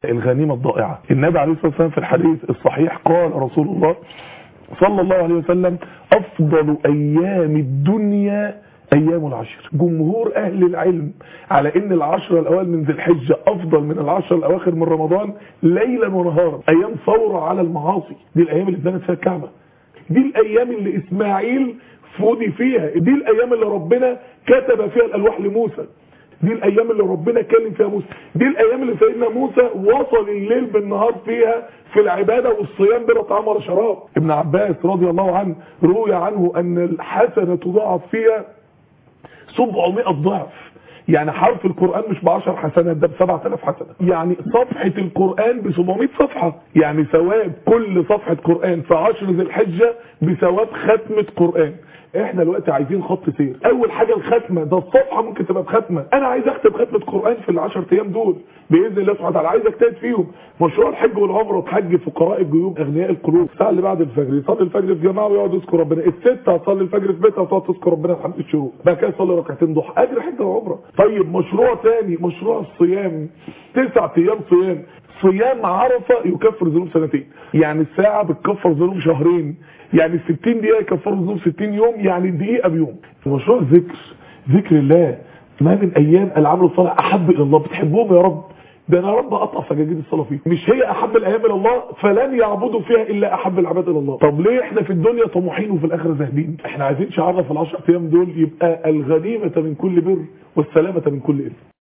الغنيمة الضائعة. النبي عليه الصلاة والسلام في الحديث الصحيح قال رسول الله صلى الله عليه وسلم أفضل أيام الدنيا أيام العشر. جمهور أهل العلم على إن العشر الأوائل من ذي الحجة أفضل من العشر الأواخر من رمضان ليلا ونهارا. أيام ثورة على المعاصي، دي الأيام اللي اتبنت فيها الكعبة، دي الأيام اللي إسماعيل فودي فيها، دي الأيام اللي ربنا كتب فيها الألواح لموسى، دي الايام اللي ربنا كلم فيها موسى، دي الايام اللي سيدنا موسى وصل الليل بالنهار فيها في العباده والصيام بلا طعام ولا شراب. ابن عباس رضي الله عنه روي عنه ان الحسنه تضاعف فيها 700 ضعف. يعني حرف القرآن مش ب10 حسنات، ده ب7000 حسنة. يعني صفحة القرآن ب700 صفحة، يعني ثواب كل صفحة قرآن في 10 ذي الحجة بثواب ختمة قرآن. احنا دلوقتي عايزين خط سير. اول حاجة الختمة، ده الصفحة ممكن تبقى بختمة. انا عايز اختم ختمة قرآن في ال10 ايام دول باذن الله سبحانه وتعالى، عايز اجتهد فيهم. مشروع الحج والعمرة، تحج فقراء الجيوب اغنياء القلوب. الساعة اللي بعد الفجر يصلي الفجر في جماعة ويقعد يذكر ربنا، ال6 هتصلي الفجر في بيتها وتقعد تذكر ربنا لحد الشروق، بعد كده يصلي ركعتين ضحى، اجر حج وعمرة. طيب مشروع ثاني، مشروع الصيام، 9 ايام صيام. صيام عرفة يكفر ذنوب سنتين، يعني الساعة بتكفر ذنوب شهرين، يعني 60 دقيقة يكفروا ذنوب 60 يوم، يعني دقيقة بيوم. مشروع ذكر الله، ما من ايام العمل الصالح احب الى الله. بتحبهم يا رب، ده انا يا رب اقطع سجاجيد الصلاه فيه. مش هي احب الايام الى الله، فلن يعبدوا فيها الا احب العباد الى الله. طب ليه احنا في الدنيا طموحين وفي الاخره زاهدين؟ احنا عايزين شعارنا في ال10 ايام دول يبقى الغنيمه من كل بر والسلامه من كل اثم.